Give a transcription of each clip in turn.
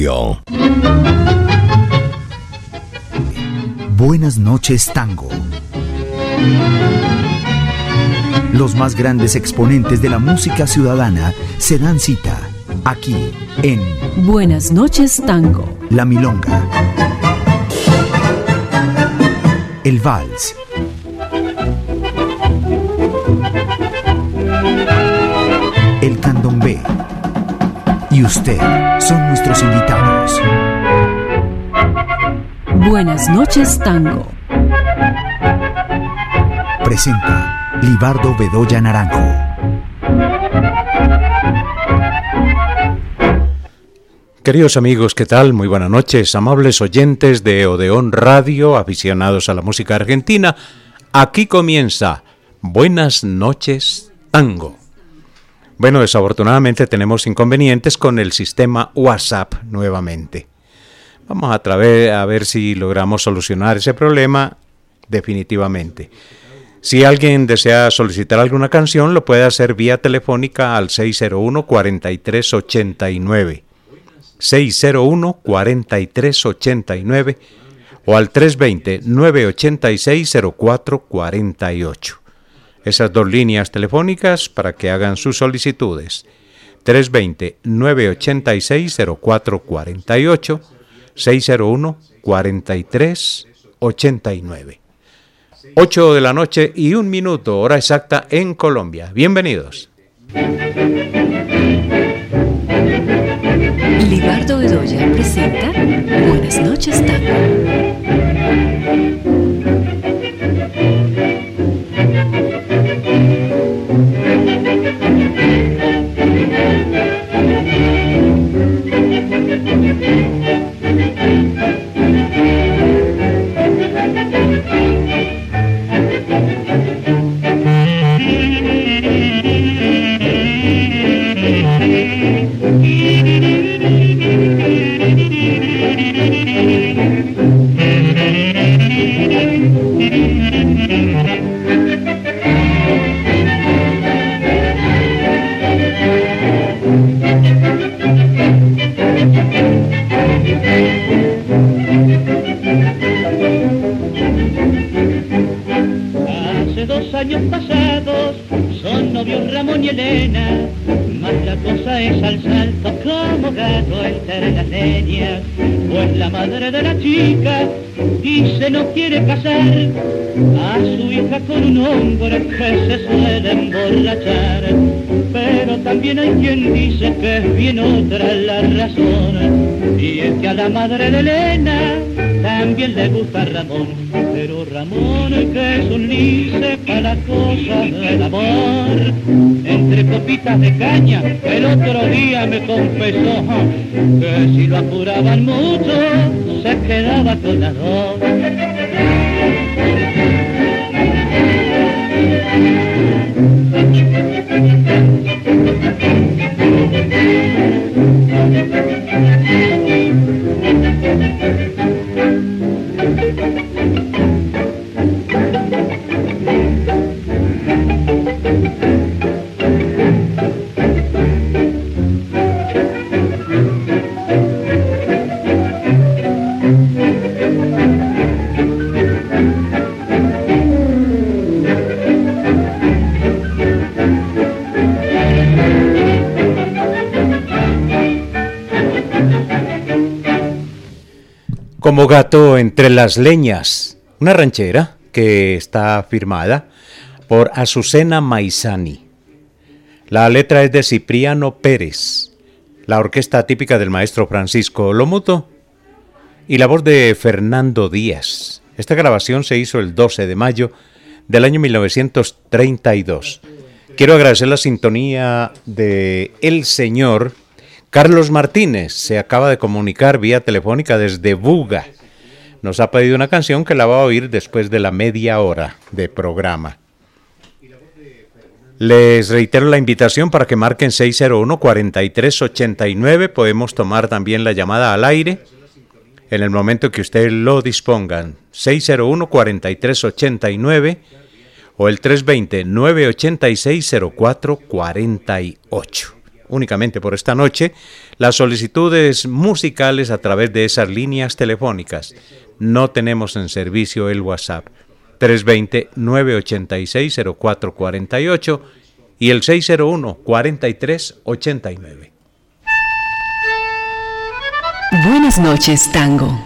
Radio. Buenas noches, Tango. Los más grandes exponentes de la música ciudadana se dan cita aquí en Buenas noches, Tango. La Milonga, el Vals, el Candombe y usted son nuestros invitados. Buenas noches, Tango. Presenta Libardo Bedoya Naranjo. Queridos amigos, ¿qué tal? Muy buenas noches, amables oyentes de Odeón Radio, aficionados a la música argentina. Aquí comienza Buenas noches, Tango. Bueno, desafortunadamente tenemos inconvenientes con el sistema WhatsApp nuevamente. Vamos a ver si logramos solucionar ese problema definitivamente. Si alguien desea solicitar alguna canción, lo puede hacer vía telefónica al 601-4389. 601-4389 o al 320-986-0448. Esas dos líneas telefónicas para que hagan sus solicitudes. 320-986-0448, 601-4389. 8 de la noche y 1 minuto, hora exacta en Colombia. Bienvenidos. Libardo Bedoya presenta Buenas noches, Tango. Años pasados son novios Ramón y Elena, mas la cosa es al salto como gato entre las leñas, pues la madre de la chica dice no quiere casar a su hija con un hombre que se suele emborrachar, pero también hay quien dice que es bien otra la razón, y es que a la madre de Elena también le gusta Ramón, pero Ramón que es un lice para las cosas del amor, entre copitas de caña el otro día me confesó que si lo apuraban mucho se quedaba con las dos. Como gato entre las leñas, una ranchera que está firmada por Azucena Maizani. La letra es de Cipriano Pérez, la orquesta típica del maestro Francisco Lomuto y la voz de Fernando Díaz. Esta grabación se hizo el 12 de mayo del año 1932. Quiero agradecer la sintonía de el señor Carlos Martínez, se acaba de comunicar vía telefónica desde Buga. Nos ha pedido una canción que la va a oír después de la media hora de programa. Les reitero la invitación para que marquen 601-4389. Podemos tomar también la llamada al aire en el momento que ustedes lo dispongan. 601-4389 o el 320-986-0448. únicamente por esta noche, las solicitudes musicales a través de esas líneas telefónicas. No tenemos en servicio el WhatsApp. 320-986-0448 y el 601-4389. Buenas noches, Tango.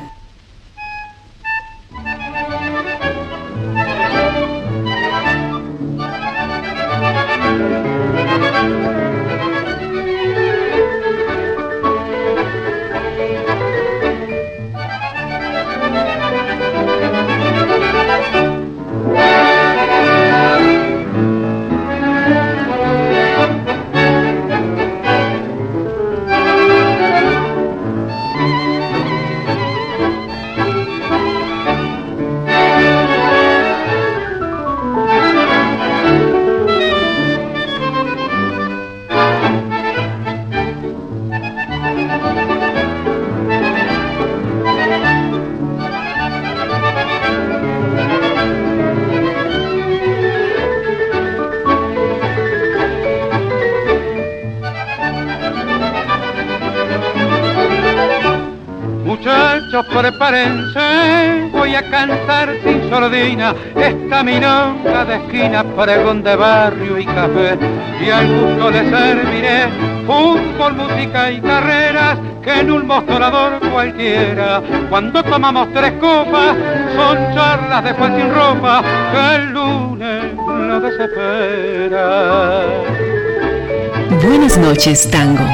Prepárense, voy a cantar sin sordina esta milonga de esquina, pregón de barrio y café, y al gusto le serviré fútbol, música y carreras que en un mostrador cualquiera. Cuando tomamos 3 copas son charlas de Juan sin ropa que el lunes lo desespera. Buenas noches, Tango.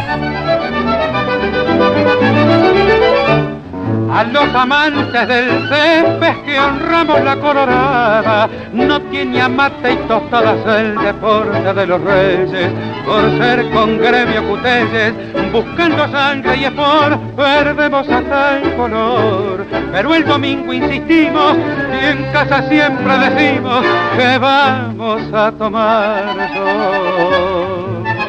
A los amantes del césped que honramos la colorada, no tiene amate y tostadas el deporte de los reyes, por ser con gremio cuteyes, buscando sangre y espor, perdemos hasta el color. Pero el domingo insistimos y en casa siempre decimos que vamos a tomar sol.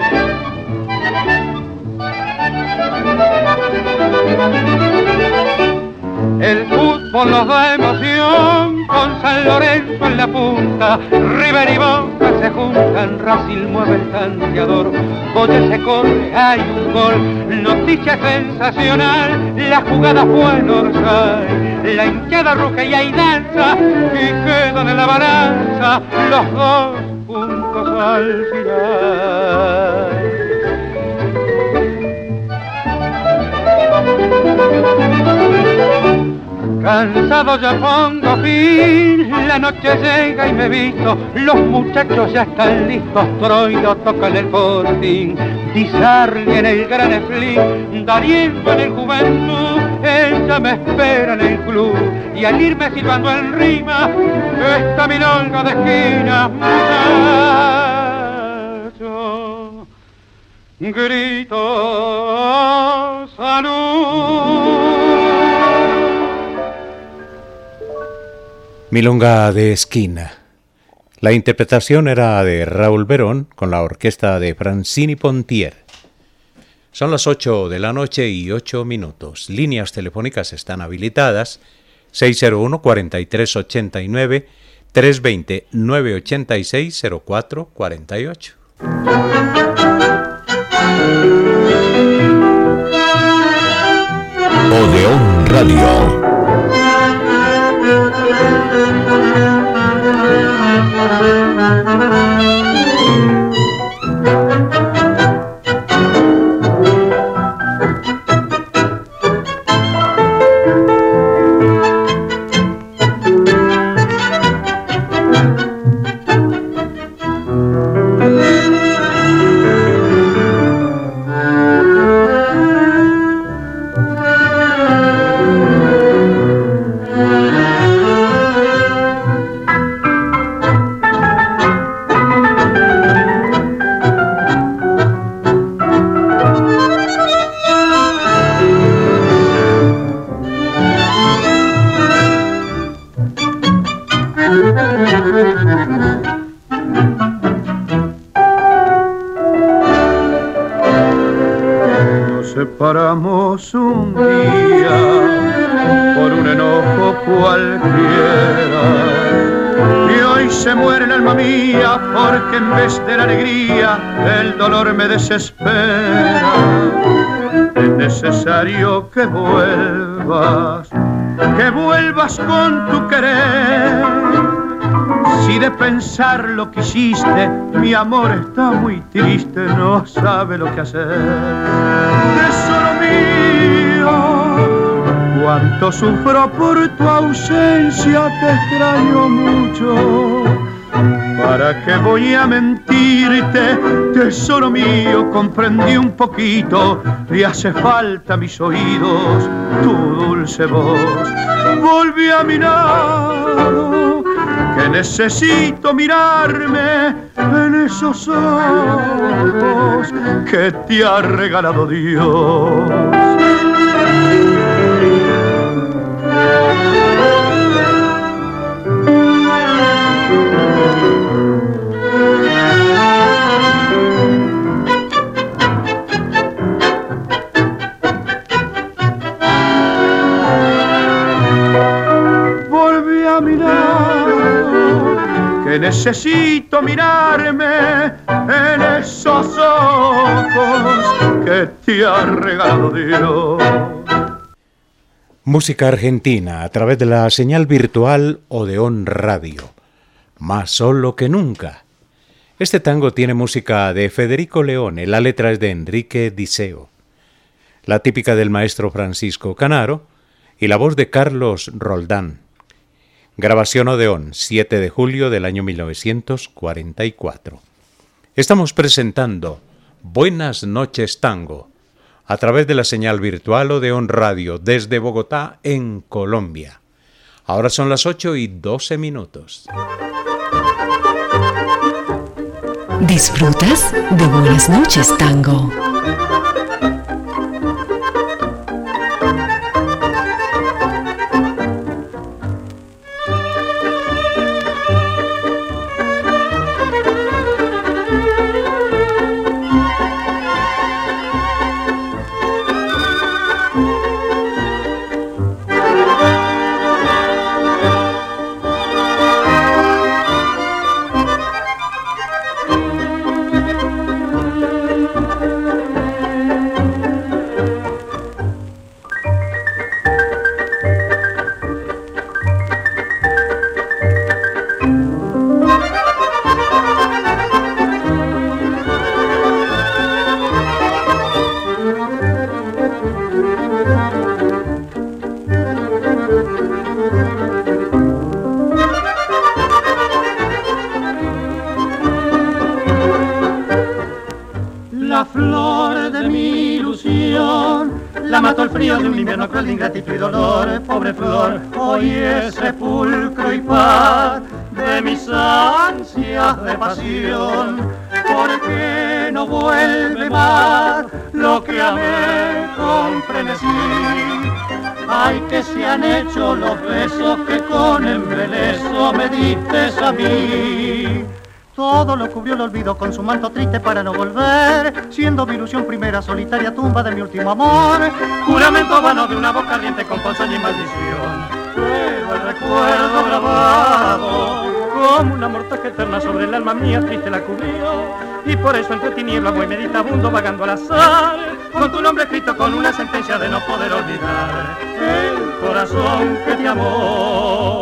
El fútbol nos da emoción, con San Lorenzo en la punta, River y Boca se juntan, Racing mueve el tanteador, Boche se corre, hay un gol, noticia sensacional, la jugada fue en Orsay, la hinchada ruge y hay danza, y quedan en la balanza los 2 puntos al final. Cansado ya pongo fin, la noche llega y me visto, los muchachos ya están listos, Troilo toca en el Sporting, Di Sarli en el Gran Eflín, D'Arienzo en el Juventud, ella me espera en el club, y al irme silbando en rima, esta milonga de esquina, muchacho, grito salud. Milonga de esquina. La interpretación era de Raúl Verón con la orquesta de Francini Pontier. Son las 8 de la noche y 8 minutos. Líneas telefónicas están habilitadas. 601-4389, 320-986-0448. Odeón Radio. Separamos un día por un enojo cualquiera Y hoy se muere el alma mía porque en vez de la alegría el dolor me desespera. Es necesario que vuelvas con tu querer. Si de pensar lo que hiciste, mi amor está muy triste, no sabe lo que hacer. Tesoro mío, cuánto sufro por tu ausencia, te extraño mucho. ¿Para qué voy a mentirte? Tesoro mío, comprendí un poquito, le hace falta a mis oídos tu dulce voz. Volví a mi lado, que necesito mirarme en esos ojos que te ha regalado Dios. Que necesito mirarme en esos ojos que te ha regalado Dios. Música argentina a través de la señal virtual Odeón Radio. Más solo que nunca. Este tango tiene música de Federico Leone, la letra es de Enrique Diceo, la típica del maestro Francisco Canaro y la voz de Carlos Roldán. Grabación Odeón, 7 de julio del año 1944. Estamos presentando Buenas noches Tango a través de la señal virtual Odeón Radio desde Bogotá, en Colombia. Ahora son las 8:12. ¿Disfrutas de Buenas noches Tango? La flor de mi ilusión la mató el frío de un invierno cruel de ingratitud y dolor. Pobre flor, hoy es sepulcro y paz de mis ansias de pasión. ¿Por qué no vuelve más lo que amé con frenesí? Ay, que se han hecho los besos que con embeleso me diste a mí. Todo lo cubrió el olvido con su manto triste para no volver, siendo mi ilusión primera solitaria tumba de mi último amor. Juramento vano de una boca ardiente con ponzoña y maldición. Pero el recuerdo grabado como una mortaja eterna sobre el alma mía triste la cubrió. Y por eso entre tinieblas voy meditabundo vagando al azar, con tu nombre escrito con una sentencia de no poder olvidar el corazón que te amó.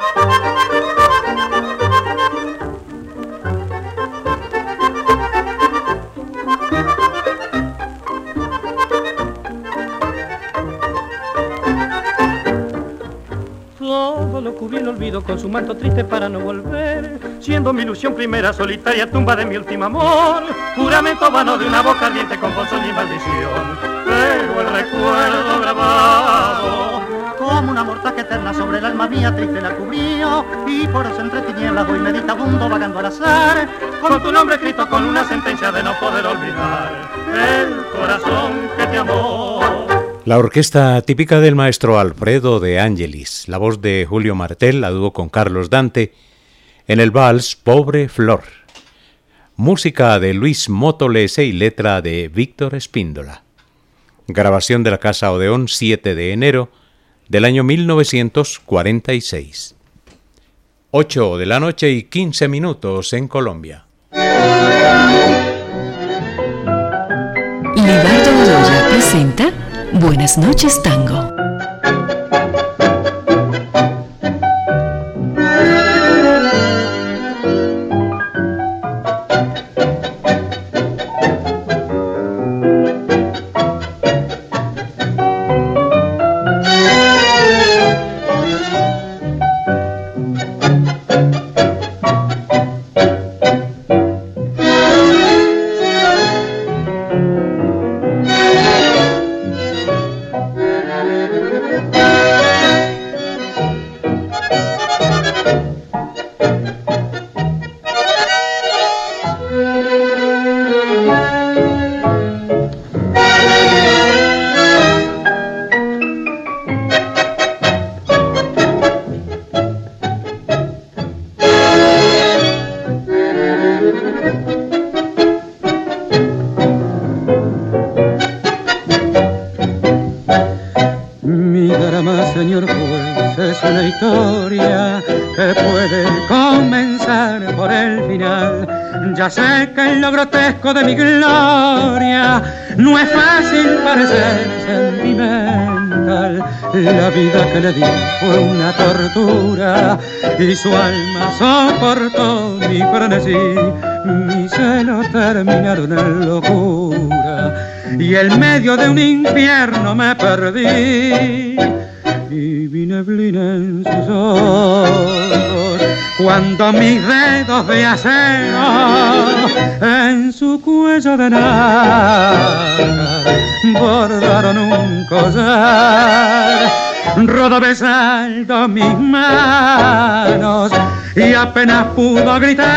Todo lo cubrí el olvido con su manto triste para no volver, siendo mi ilusión primera solitaria tumba de mi último amor. Juramento vano de una boca ardiente con ponzoña y maldición. Pero el recuerdo grabado como una mortaja eterna sobre el alma mía triste la cubrió. Y por eso entre tinieblas voy meditabundo vagando al azar, con tu nombre escrito con una sentencia de no poder olvidar el corazón que te amó. La orquesta típica del maestro Alfredo de Angelis, la voz de Julio Martel, a dúo con Carlos Dante, en el vals Pobre Flor. Música de Luis Motolese y letra de Víctor Espíndola. Grabación de la Casa Odeón, 7 de enero del año 1946. 8 de la noche y 15 minutos en Colombia. Libardo Bedoya presenta Buenas noches, Tango. Señor juez, es una historia que puede comenzar por el final. Ya sé que en lo grotesco de mi gloria no es fácil parecer sentimental. La vida que le di fue una tortura y su alma soportó mi frenesí. Mi celo terminaron en locura y en medio de un infierno me perdí. Y vi neblina en sus ojos cuando mis dedos de acero en su cuello de nácar bordaron un collar. Rodó besando mis manos y apenas pudo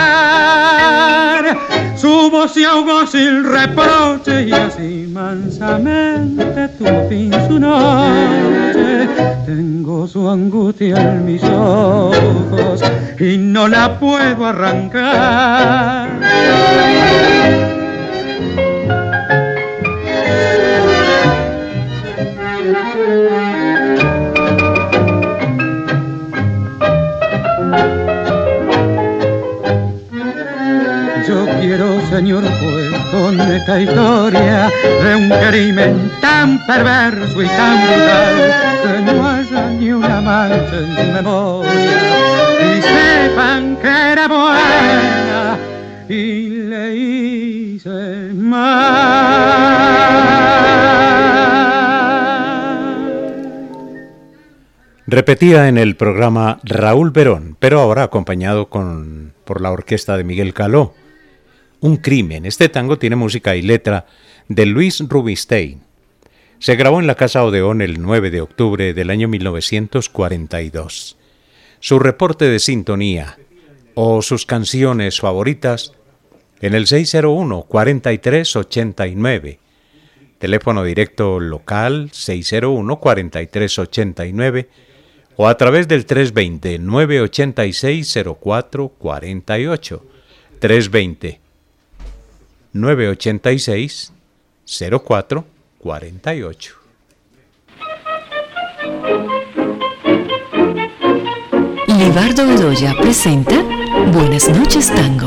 gritar. Su voz se ahogó sin reproche y así mansamente tuvo fin su noche. Tengo su angustia en mis ojos y no la puedo arrancar. Yo quiero, señor juez, con esta historia de un crimen tan perverso y tan brutal, que no haya ni una mancha en su memoria y sepan que era buena y le hice mal. Repetía en el programa Raúl Verón, pero ahora acompañado por la orquesta de Miguel Caló. Un crimen. Este tango tiene música y letra de Luis Rubinstein. Se grabó en la Casa Odeón el 9 de octubre del año 1942. Su reporte de sintonía o sus canciones favoritas en el 601-4389. Teléfono directo local 601-4389 o a través del 320-986-0448. 320-986-0448. Libardo Bedoya presenta Buenas noches, Tango.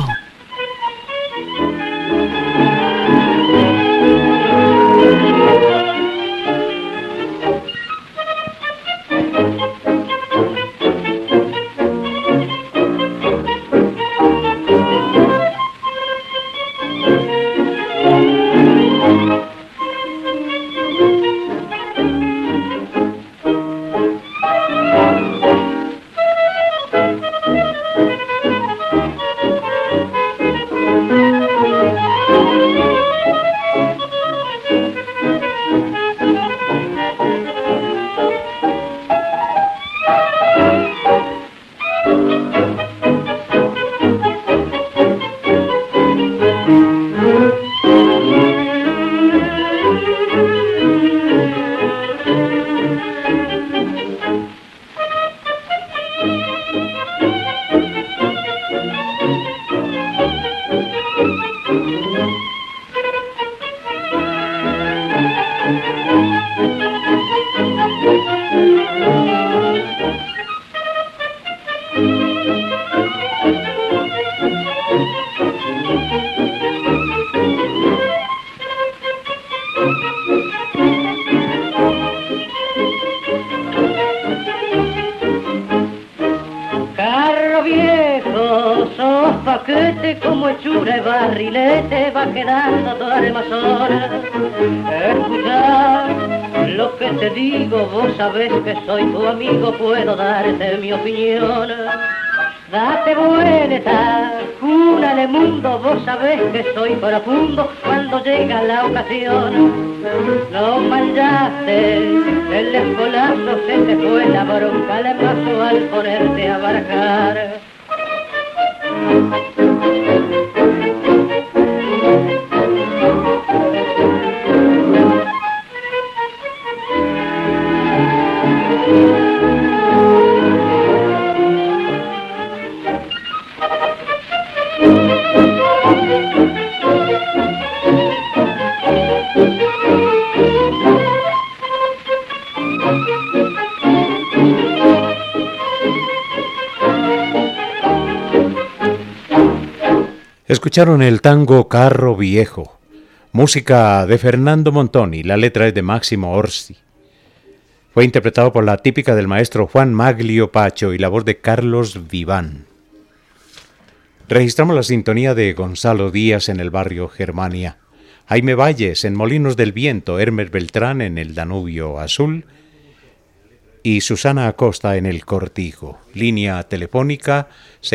paquete como hechura y barrilete va quedando toda armazón. Escuchá lo que te digo, vos sabés que soy tu amigo, puedo darte mi opinión. Date vuelta, cúrale mundo, vos sabés que soy profundo cuando llega la ocasión. No manchaste, el escolazo se te fue la bronca, le pasó al ponerte a barajar. Escucharon el tango Carro Viejo, música de Fernando Montoni, la letra es de Máximo Orsi. Fue interpretado por la típica del maestro Juan Maglio Pacho y la voz de Carlos Viván. Registramos la sintonía de Gonzalo Díaz en el barrio Germania, Jaime Valles en Molinos del Viento, Hermes Beltrán en el Danubio Azul y Susana Acosta en el Cortijo. Línea telefónica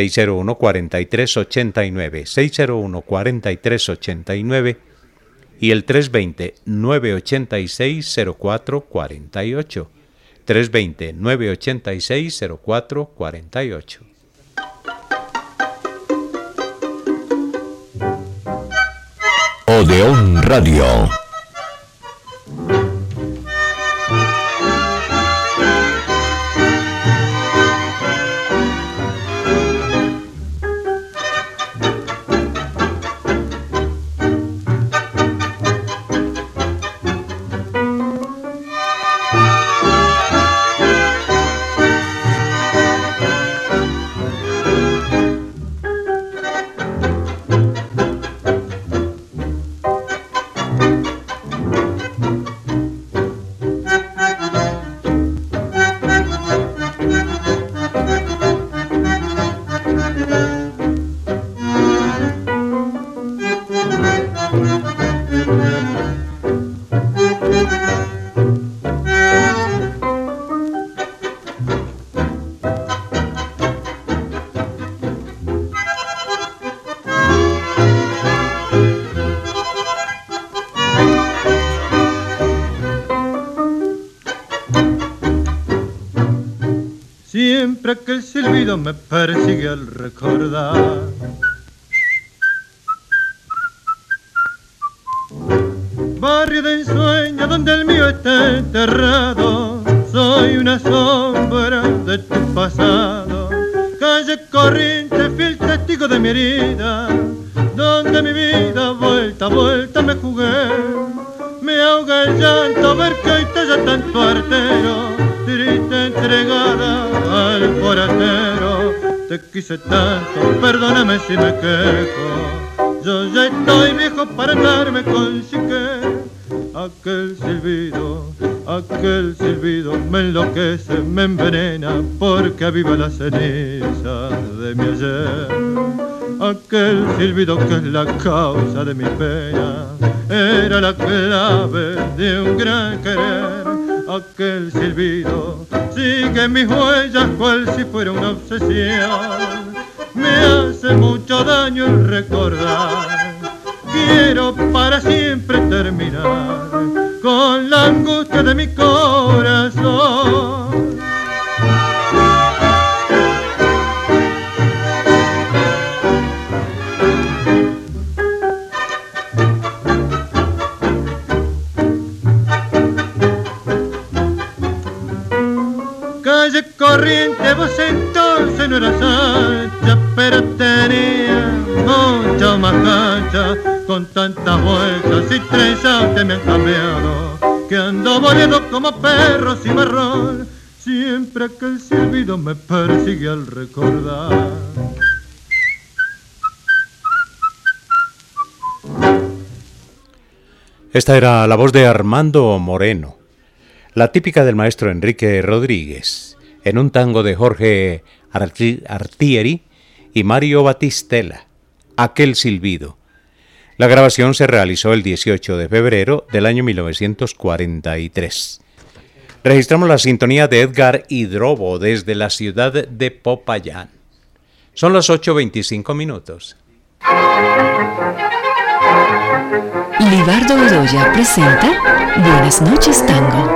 601-4389, 601-4389 y el 320-986-0448, 320-986-0448. Odeón Radio. Siempre que el silbido me persigue al recordar barrio de ensueño donde el mío está enterrado, soy una sombra de tu pasado, calle corriente, fiel testigo de mi herida, donde mi vida vuelta a vuelta me jugué, me ahoga el llanto ver que hoy te ya tanto artero, triste entregada al forastero, te quise tanto, perdóname si me quejo, yo ya estoy viejo para andarme con chique. Aquel silbido me enloquece, me envenena porque aviva la ceniza de mi ayer. Aquel silbido que es la causa de mi pena, era la clave de un gran querer. Aquel silbido sigue mis huellas cual si fuera una obsesión, me hace mucho daño el recordar. Quiero para siempre terminar con la angustia de mi corazón. Calle corriente, vos entonces no eras ancha, pero tenía mucha más cancha. Con tantas vueltas y trenzas que me han cambiado, que ando volando como perro cimarrón, siempre aquel silbido me persigue al recordar. Esta era la voz de Armando Moreno, la típica del maestro Enrique Rodríguez, en un tango de Jorge Artieri y Mario Batistella, Aquel silbido. La grabación se realizó el 18 de febrero del año 1943. Registramos la sintonía de Edgar Hidrobo desde la ciudad de Popayán. Son las 8:25 minutos. Libardo Bedoya presenta Buenas noches, Tango.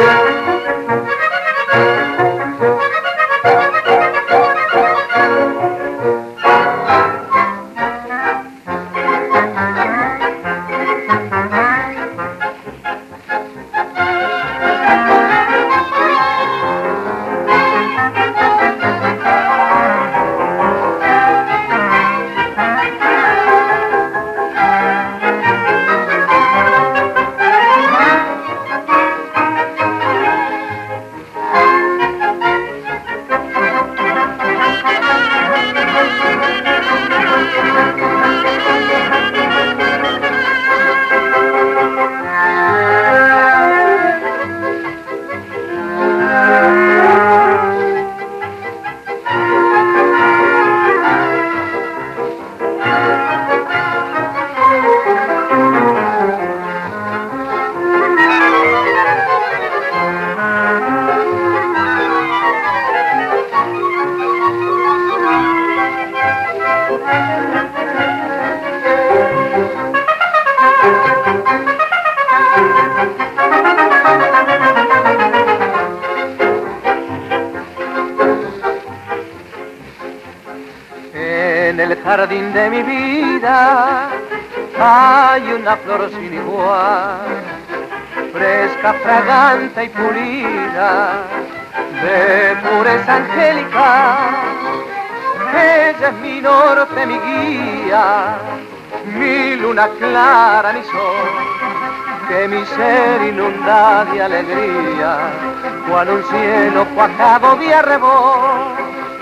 En el jardín de mi vida hay una flor sin igual, fresca, fragante y pulida, de pureza angélica. Ella es mi norte, mi guía, mi luna clara, mi sol, que mi ser inunda de alegría, cual un cielo cuajado de arrebol.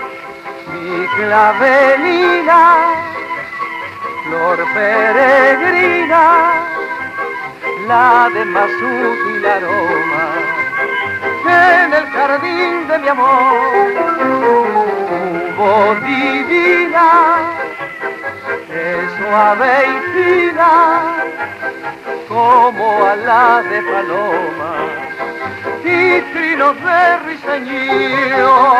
Mi clavelina, flor peregrina, la de más útil aroma, en el jardín de mi amor, tu voz divina, es suave y fina, como alas de paloma, y trinos de ruiseñor.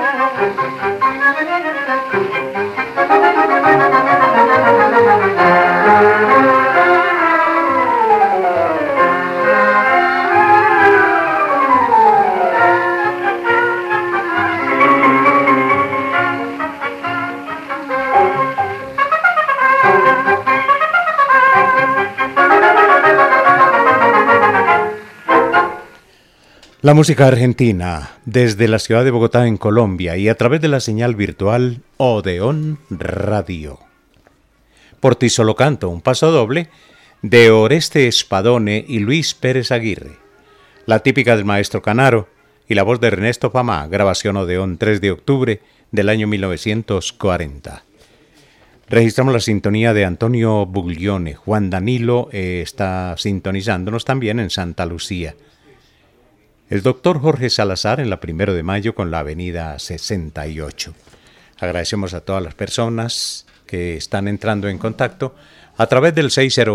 La música argentina, desde la ciudad de Bogotá en Colombia y a través de la señal virtual Odeón Radio. Por ti solo canto, un paso doble de Oreste Espadone y Luis Pérez Aguirre. La típica del maestro Canaro y la voz de Ernesto Pamá, grabación Odeón 3 de octubre del año 1940. Registramos la sintonía de Antonio Buglione. Juan Danilo está sintonizándonos también en Santa Lucía. El doctor Jorge Salazar en la 1 de mayo con la avenida 68. Agradecemos a todas las personas que están entrando en contacto a través del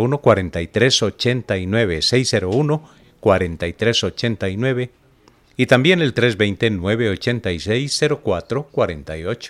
601-4389, 601-4389 y también el 320-986-0448.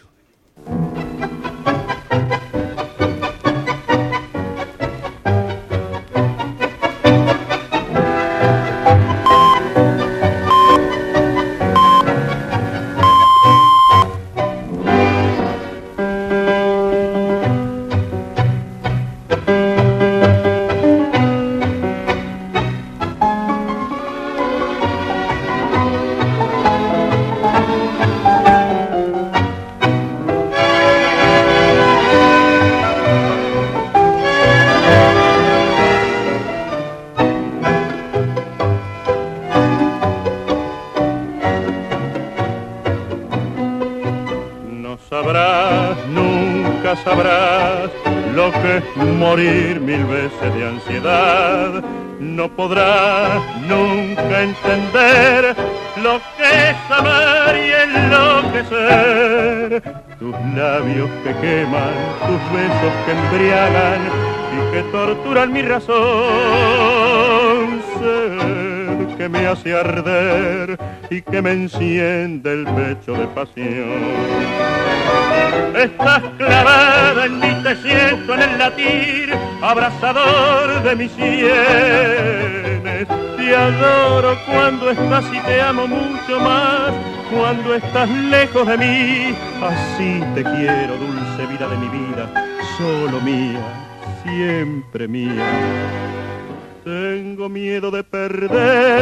Sabrás lo que es morir 1000 veces de ansiedad. No podrás nunca entender lo que es amar y enloquecer. tus labios que queman, tus besos que embriagan y que torturan mi razón. Sed que me hace arder y que me enciende el pecho de pasión. Estás clavada en mí, te siento en el latir abrasador de mis sienes. Te adoro cuando estás y te amo mucho más cuando estás lejos de mí. Así te quiero, dulce vida de mi vida, solo mía, siempre mía. Tengo miedo de perderte,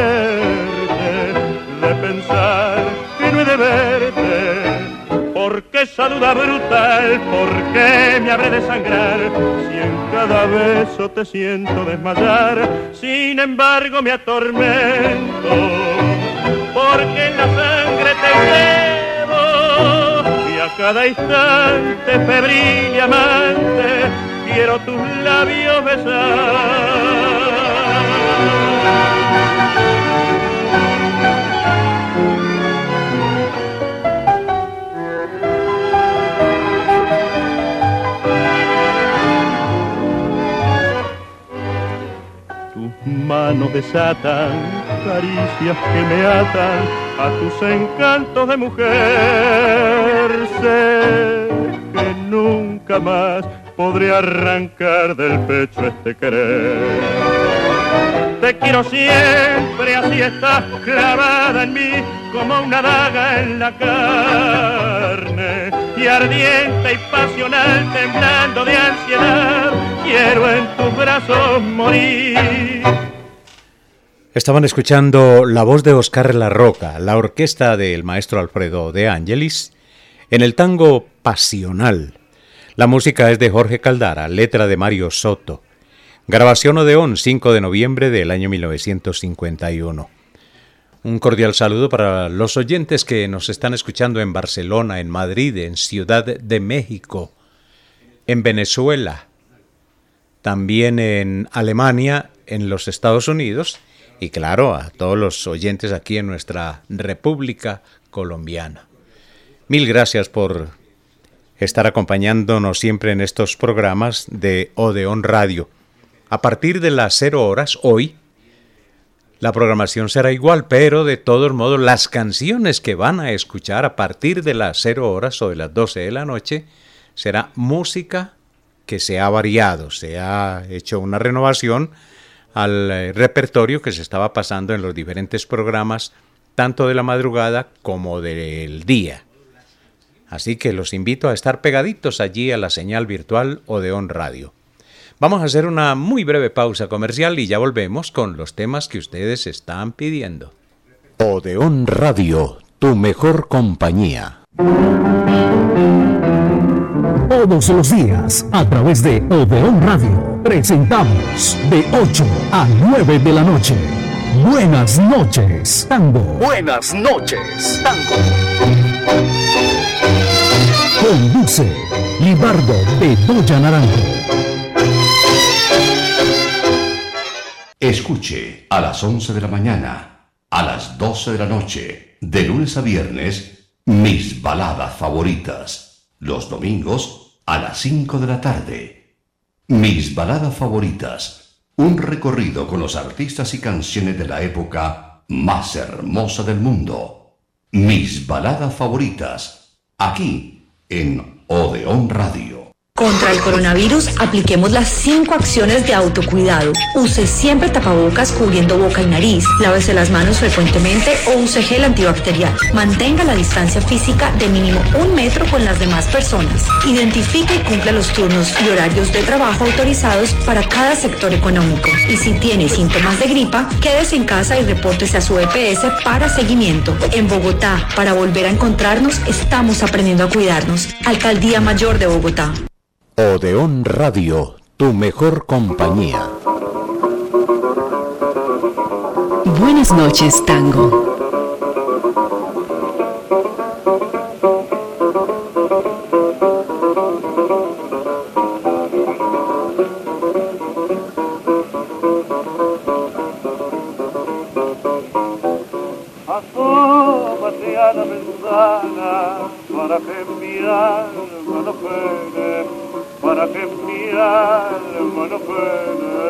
de pensar que no he de verte. ¿Por qué esa duda brutal? ¿Por qué me habré de sangrar? Si en cada beso te siento desmayar, sin embargo me atormento, porque en la sangre te llevo y a cada instante febril y amante quiero tus labios besar. Manos desatan caricias que me atan a tus encantos de mujer. Sé que nunca más podré arrancar del pecho este querer. Te quiero siempre, así estás clavada en mí como una daga en la carne, y ardiente y pasional, temblando de ansiedad, quiero en tus brazos morir. Estaban escuchando la voz de Oscar La Roca, la orquesta del maestro Alfredo de Angelis, en el tango Pasional. La música es de Jorge Caldara, letra de Mario Soto. Grabación Odeón, 5 de noviembre del año 1951. Un cordial saludo para los oyentes que nos están escuchando en Barcelona, en Madrid, en Ciudad de México, en Venezuela, también en Alemania, en los Estados Unidos y claro, a todos los oyentes aquí en nuestra República Colombiana. Mil gracias por estar acompañándonos siempre en estos programas de Odeón Radio. A partir de las 0 horas, hoy, la programación será igual, pero de todos modos las canciones que van a escuchar a partir de las 0 horas o de las 12 de la noche será música que se ha variado, se ha hecho una renovación al repertorio que se estaba pasando en los diferentes programas, tanto de la madrugada como del día. Así que los invito a estar pegaditos allí a la señal virtual Odeón Radio. Vamos a hacer una muy breve pausa comercial y ya volvemos con los temas que ustedes están pidiendo. Odeón Radio, tu mejor compañía. Todos los días, a través de Odeón Radio, presentamos de 8 a 9 de la noche. Buenas noches, tango. Buenas noches, tango. Conduce Libardo Bedoya Naranjo. Escuche a las 11 de la mañana, a las 12 de la noche, de lunes a viernes, mis baladas favoritas. Los domingos a las 5 de la tarde. Mis baladas favoritas. Un recorrido con los artistas y canciones de la época más hermosa del mundo. Mis baladas favoritas. Aquí en Odeón Radio. Contra el coronavirus, apliquemos las 5 acciones de autocuidado. Use siempre tapabocas cubriendo boca y nariz. Lávese las manos frecuentemente o use gel antibacterial. Mantenga la distancia física de mínimo 1 metro con las demás personas. Identifique y cumpla los turnos y horarios de trabajo autorizados para cada sector económico. Y si tiene síntomas de gripa, quédese en casa y repórtese a su EPS para seguimiento. En Bogotá, para volver a encontrarnos, estamos aprendiendo a cuidarnos. Alcaldía Mayor de Bogotá. Odeón Radio, tu mejor compañía. Buenas noches, tango. Asómate a la ventana para que mi alma no pene, para que mi alma no pene.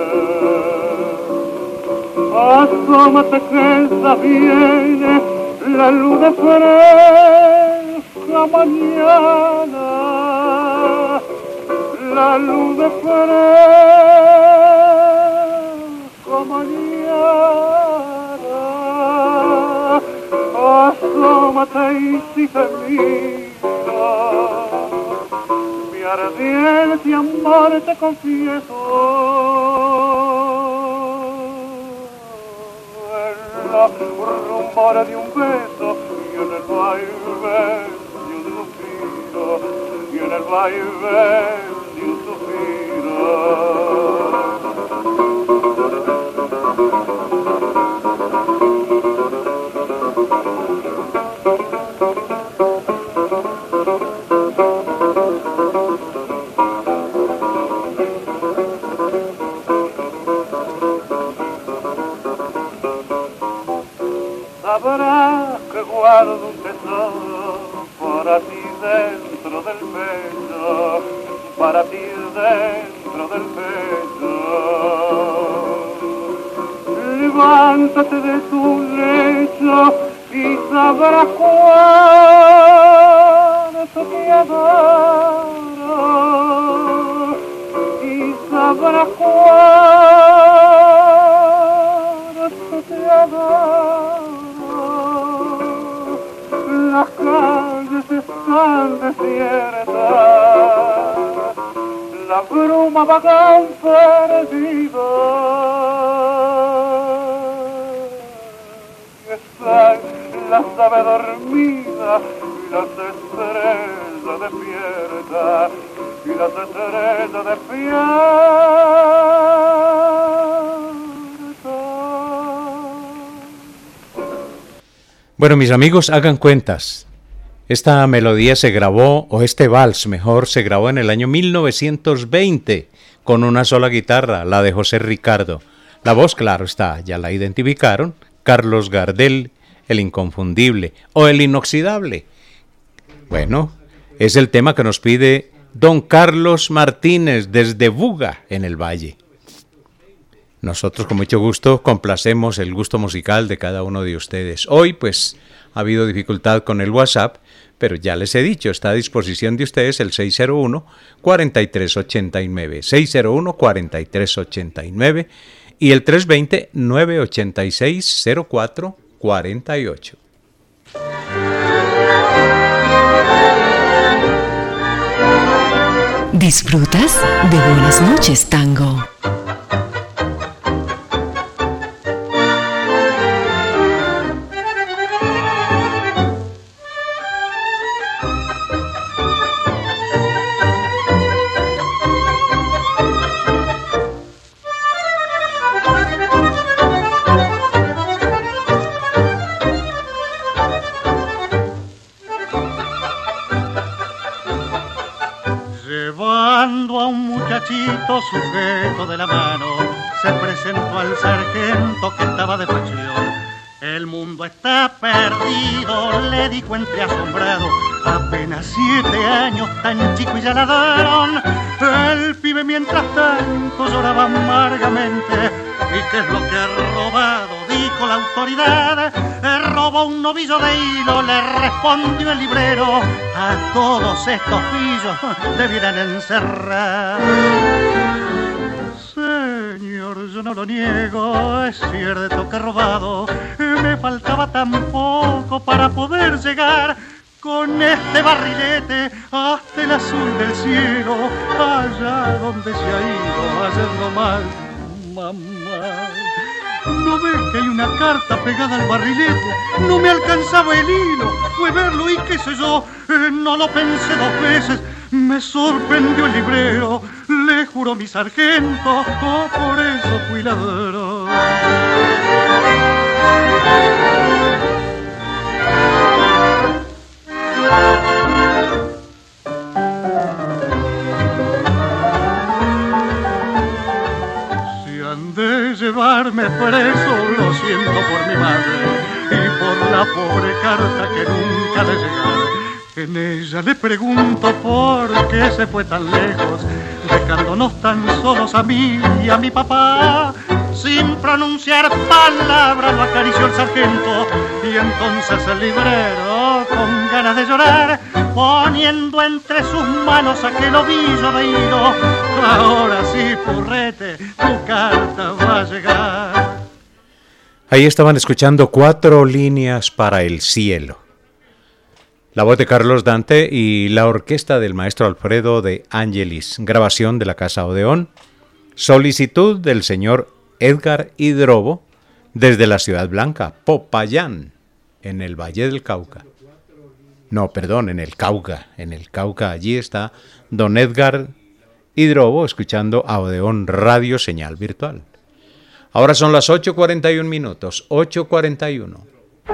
Asómate que esa viene la luna fresca mañana, la luna fresca mañana. Asómate y si te miro, mi ardiente amor te confieso. Rumor de un beso y en el vaivén de un suspiro, y en el vaivén de un suspiro. Sabrás que guardo un tesoro para ti dentro del pecho, para ti dentro del pecho. Levántate de tu lecho y sabrás cuánto te adoro, y sabrás cuánto te adoro. Las calles están desiertas, la bruma vagan perdida, y están las aves dormidas y las estrellas despiertas, y las estrellas despiertas. Bueno, mis amigos, hagan cuentas. Esta melodía se grabó, o este vals mejor, se grabó en el año 1920 con una sola guitarra, la de José Ricardo. La voz, claro está, ya la identificaron, Carlos Gardel, el inconfundible o el inoxidable. Bueno, es el tema que nos pide don Carlos Martínez desde Buga, en el Valle. Nosotros con mucho gusto complacemos el gusto musical de cada uno de ustedes. Hoy pues ha habido dificultad con el WhatsApp, pero ya les he dicho, está a disposición de ustedes el 601-4389, 601-4389 y el 320-986-0448. ¿Disfrutas de Buenas noches, Tango? Sujeto de la mano, se presentó al sargento que estaba de facción. El mundo está perdido, le dijo entre asombrado. Apenas 7 años, tan chico y ya ladrón. El pibe mientras tanto lloraba amargamente. ¿Y qué es lo que ha robado?, dijo la autoridad. Robó un novillo de hilo, le respondió el librero. A todos estos pillos debieran encerrar. Señor, yo no lo niego, es cierto que he robado. Me faltaba tan poco para poder llegar con este barrilete hasta el azul del cielo, allá donde se ha ido ayer nomás, mamá. ¿No ves que hay una carta pegada al barrilete? No me alcanzaba el hilo, fue verlo y qué sé yo, no lo pensé 2 veces. Me sorprendió el librero, le juró mi sargento, oh, por eso fui ladrón. Si han de llevarme preso, lo siento por mi madre y por la pobre carta que nunca de llegar. En ella le pregunto por qué se fue tan lejos, dejándonos tan solos a mí y a mi papá. Sin pronunciar palabra lo acarició el sargento, y entonces el librero, con ganas de llorar, poniendo entre sus manos aquel ovillo de hilo: ahora sí, Purrete, tu carta va a llegar. Ahí estaban escuchando 4 líneas para el cielo. La voz de Carlos Dante y la orquesta del maestro Alfredo de Angelis. Grabación de la Casa Odeón. Solicitud del señor Edgar Hidrobo desde la Ciudad Blanca, Popayán, en el Valle del Cauca. No, perdón, en el Cauca. En el Cauca, allí está don Edgar Hidrobo escuchando a Odeón Radio Señal Virtual. Ahora son las 8:41 minutos, 8:41.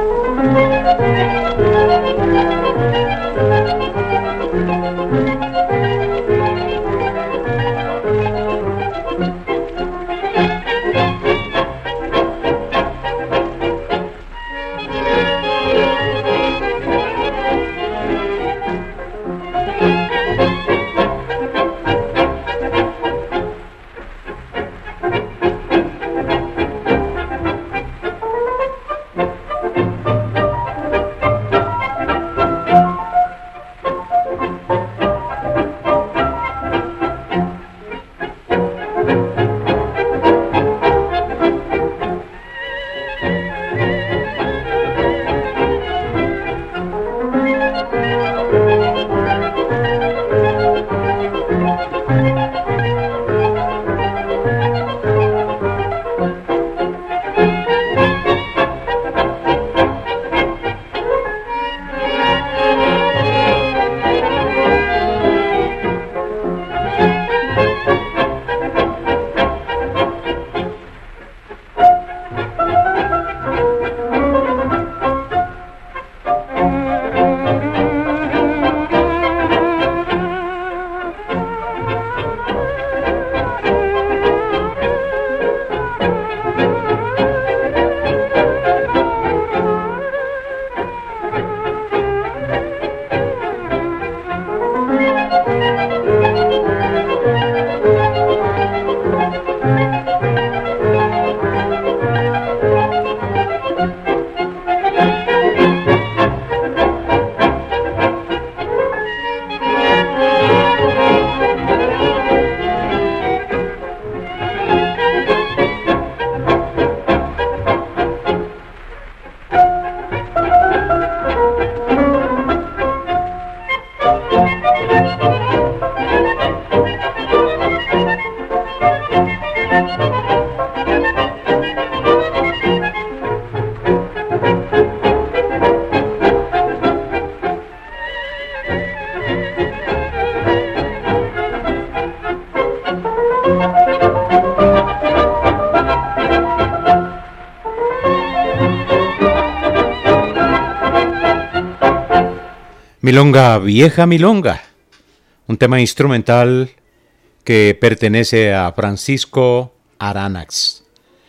Milonga, vieja milonga, un tema instrumental que pertenece a Francisco Aranax,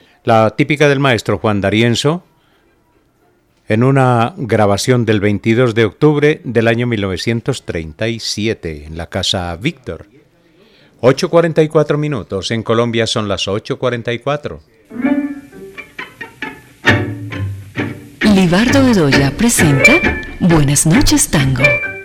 la típica del maestro Juan D'Arienzo, en una grabación del 22 de octubre del año 1937 en la Casa Víctor. 8:44 minutos, en Colombia son las 8:44. Libardo Bedoya presenta Buenas noches, Tango.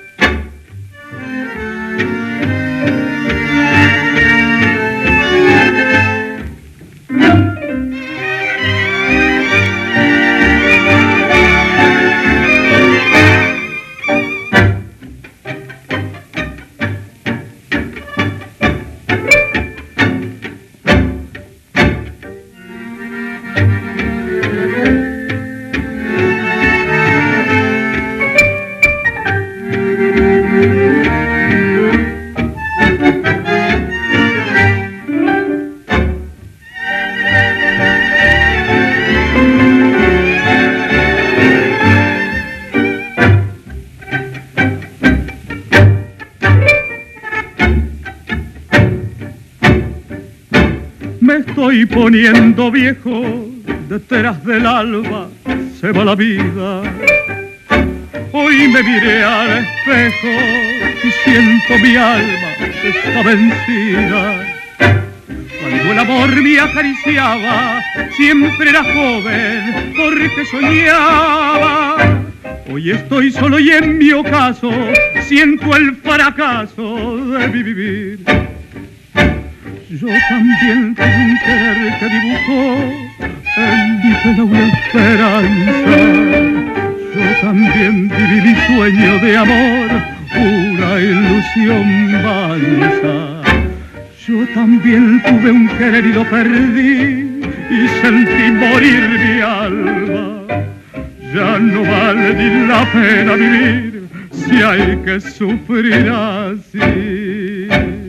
Estoy poniendo viejo, detrás del alba se va la vida. Hoy Hoy me miré al espejo y siento mi alma está vencida. Cuando el amor me acariciaba, siempre era joven porque soñaba. Hoy estoy solo y en mi ocaso siento el fracaso de mi vivir. Yo también tuve un querer que dibujó en mi pena una esperanza. Yo también viví mi sueño de amor, una ilusión mansa. Yo también tuve un querer y lo perdí y sentí morir mi alma. Ya no vale ni la pena vivir si hay que sufrir así.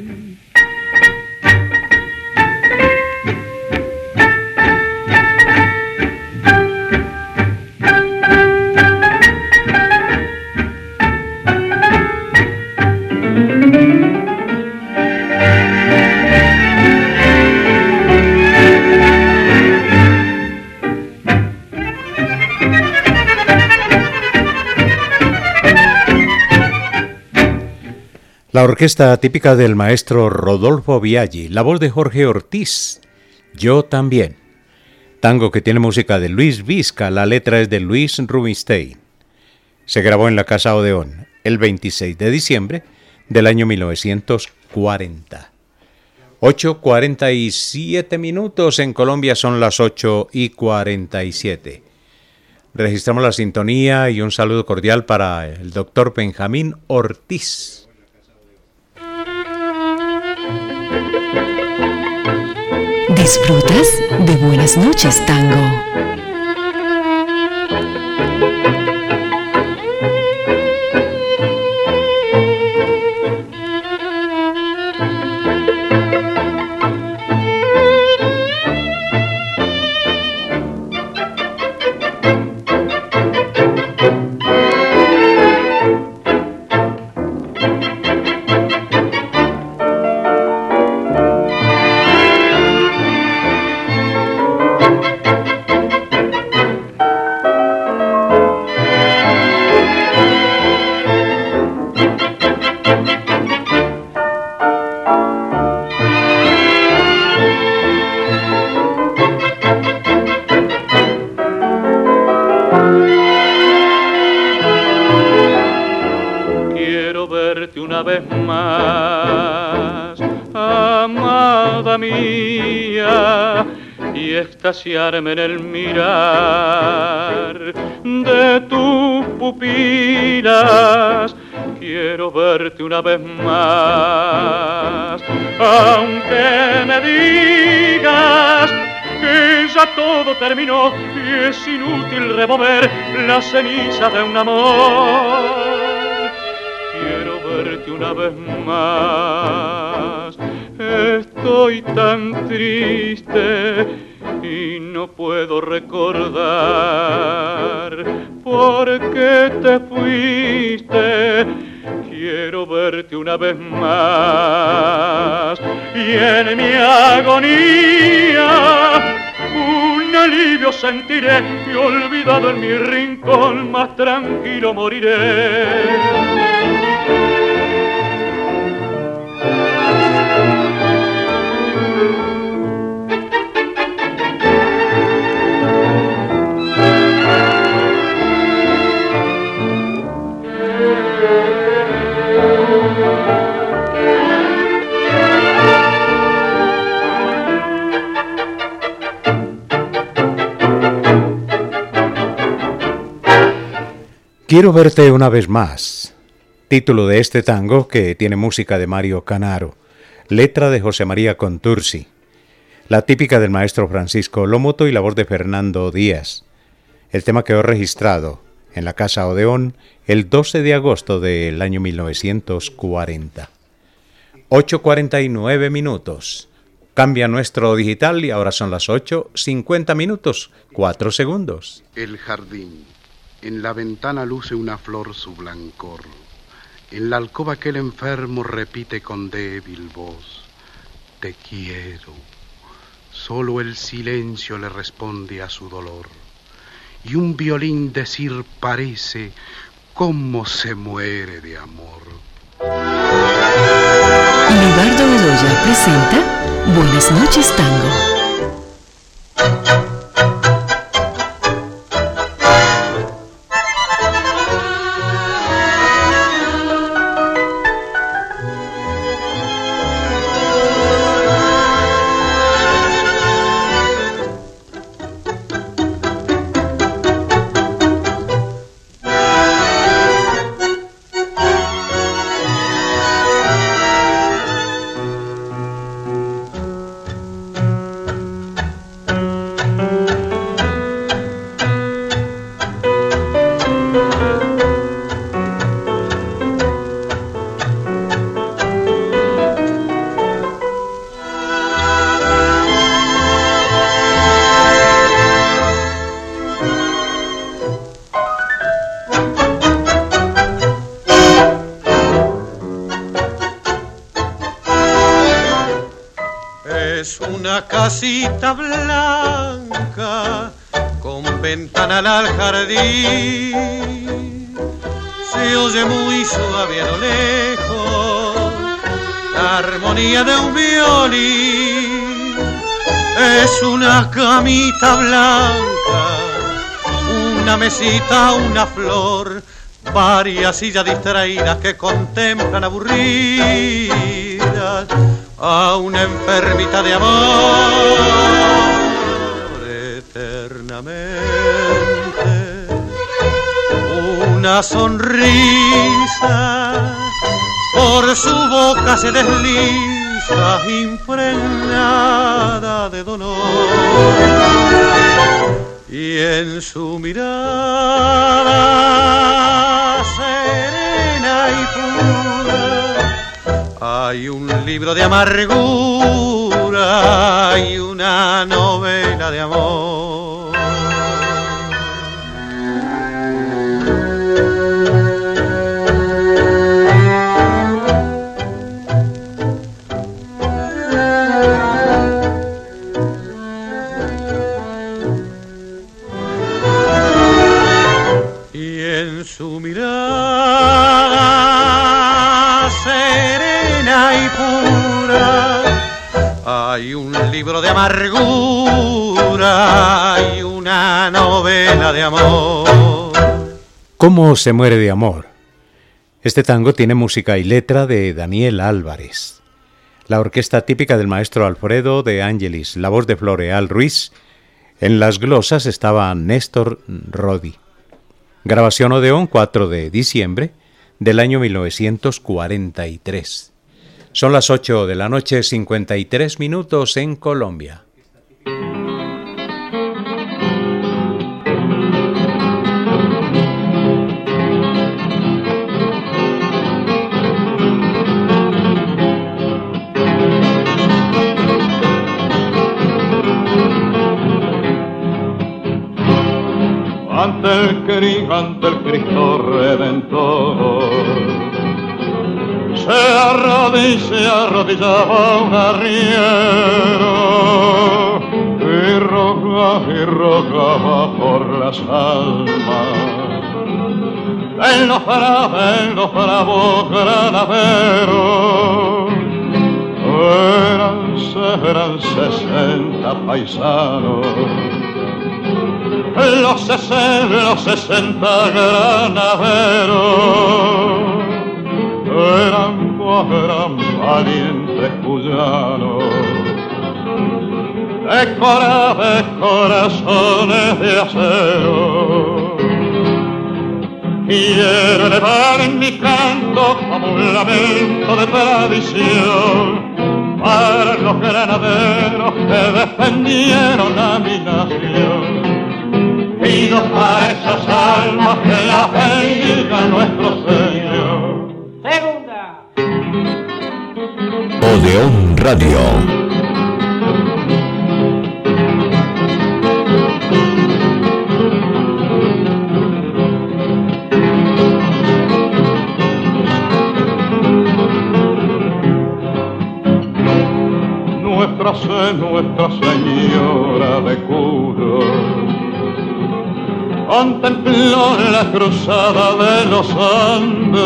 La orquesta típica del maestro Rodolfo Biaggi, la voz de Jorge Ortiz, Yo también. Tango que tiene música de Luis Vizca, la letra es de Luis Rubinstein. Se grabó en la Casa Odeón el 26 de diciembre del año 1940. 8:47 minutos, en Colombia son las 8:47. Registramos la sintonía y un saludo cordial para el doctor Benjamín Ortiz. Disfrutas de Buenas noches, Tango. Extasiarme en el mirar de tus pupilas, quiero verte una vez más, aunque me digas que ya todo terminó y es inútil remover las cenizas de un amor. Quiero verte una vez más, estoy tan triste y no puedo recordar por qué te fuiste. Quiero verte una vez más y en mi agonía un alivio sentiré y olvidado en mi rincón más tranquilo moriré. Quiero verte una vez más, título de este tango que tiene música de Mario Canaro, letra de José María Contursi, la típica del maestro Francisco Lomoto y la voz de Fernando Díaz. El tema quedó registrado en la Casa Odeón el 12 de agosto del año 1940. 8:49 minutos. Cambia nuestro digital y ahora son las 8:50 minutos, 4 segundos. El jardín. En la ventana luce una flor su blancor. En la alcoba aquel enfermo repite con débil voz: te quiero. Solo el silencio le responde a su dolor. Y un violín decir parece cómo se muere de amor. Libardo Bedoya presenta Buenas noches, Tango. Casita blanca con ventanal al jardín, se oye muy suave a lo lejos la armonía de un violín. Es una camita blanca, una mesita, una flor, varias sillas distraídas que contemplan aburridas a una enfermita de amor eternamente. Una sonrisa por su boca se desliza, impregnada de dolor, y en su mirada serena y pura hay un libro de amargura y una novela de amor. Y en su mirada serena y pura hay un libro de amargura y una novela de amor. ¿Cómo se muere de amor? Este tango tiene música y letra de Daniel Álvarez. La orquesta típica del maestro Alfredo de Angelis, la voz de Floreal Ruiz. En las glosas estaba Néstor Rodi. Grabación Odeón, 4 de diciembre del año 1943. Son las 8 de la noche, 53 minutos en Colombia. Ante el Cristo Redentor se arrodillaba un arriero y rogaba por las almas en los bravos granaderos. Eran 60 paisanos, los 60 granaderos, eran valientes cuyanos, de corazones de acero. Quiero elevar en mi canto como un lamento de tradición para los granaderos que defendieron a mi nación. Pido para esas almas que la bendiga nuestro Señor. Segunda. Odeón Radio. Nuestra Señora de Cuyo contempló la cruzada de los Andes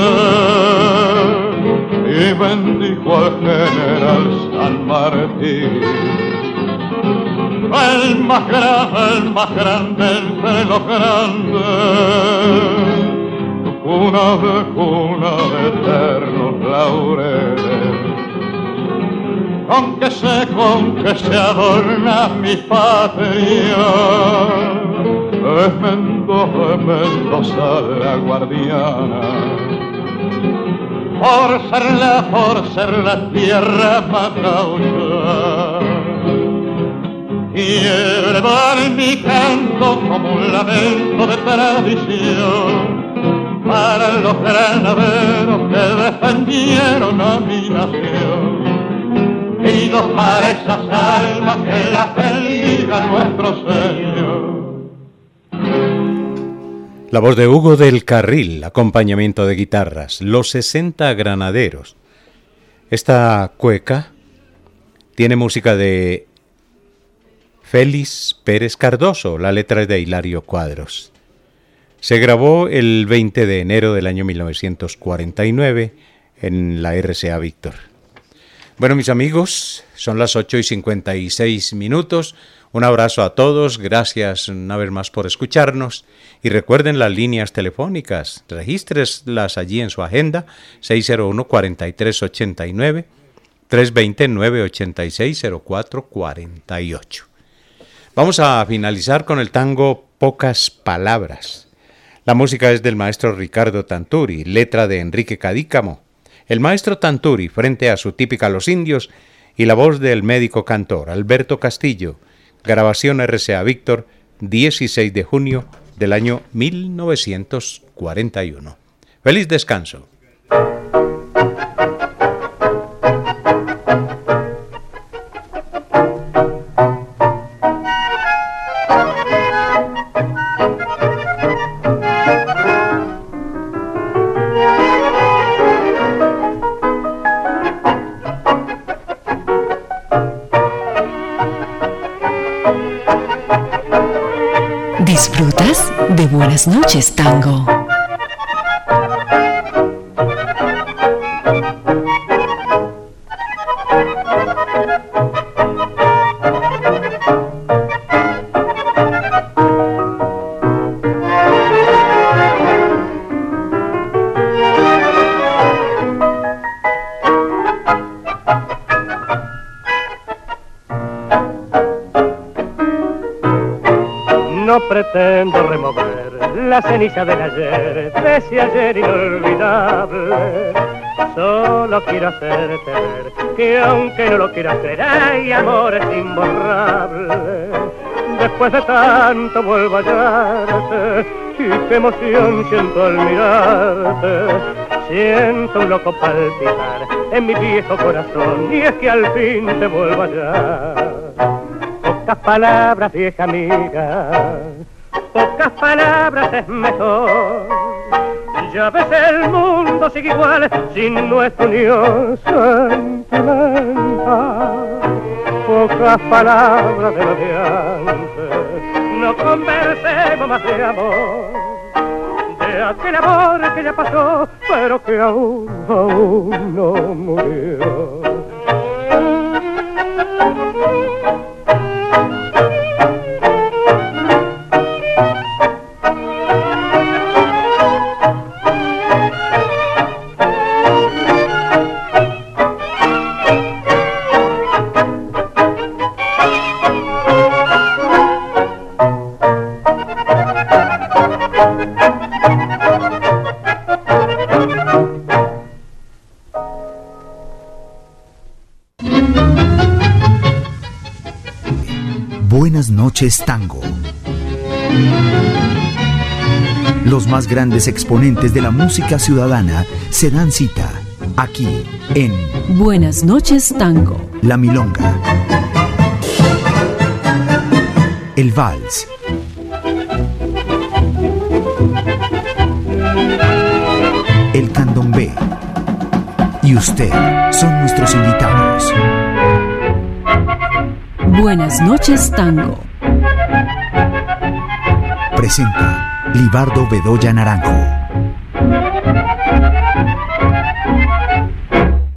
y bendijo al general San Martín. El más grande entre los grandes, cuna de eternos laureles, con que se adorna mi patria. Es Mendoza la guardiana, por ser la tierra más gaucha. Quiero elevar mi canto como un lamento de tradición para los granaderos que defendieron a mi nación. Pido para esas almas que las bendiga nuestro Señor. La voz de Hugo del Carril, acompañamiento de guitarras, Los 60 Granaderos. Esta cueca tiene música de Félix Pérez Cardoso, la letra es de Hilario Cuadros. Se grabó el 20 de enero del año 1949 en la RCA Víctor. Bueno, mis amigos, son las 8:56. Un abrazo a todos, gracias una vez más por escucharnos y recuerden las líneas telefónicas, regístrelas allí en su agenda, 601-4389, 320-986-0448. Vamos a finalizar con el tango Pocas Palabras. La música es del maestro Ricardo Tanturi, letra de Enrique Cadícamo. El maestro Tanturi frente a su típica Los Indios y la voz del médico cantor Alberto Castillo. Grabación RCA Víctor, 16 de junio del año 1941. Feliz descanso. ¿Disfrutas de Buenas noches, Tango? No pretendo remover la ceniza del ayer, de ese ayer inolvidable. Solo quiero hacerte ver que aunque no lo quieras creer, hay amores imborrables. Después de tanto vuelvo a hallarte, y qué emoción siento al mirarte. Siento un loco palpitar en mi viejo corazón, y es que al fin te vuelvo a hallar. Pocas palabras, vieja amiga, pocas palabras es mejor. Ya ves, el mundo sigue igual sin nuestra unión sentimental. Pocas palabras de lo de antes, no conversemos más de amor, de aquel amor que ya pasó, pero que aún no murió. Buenas noches, Tango. Los más grandes exponentes de la música ciudadana se dan cita aquí en Buenas noches, Tango. La Milonga, el Vals, el Candombe y usted son nuestros invitados. Buenas noches, Tango. Presenta Libardo Bedoya Naranjo.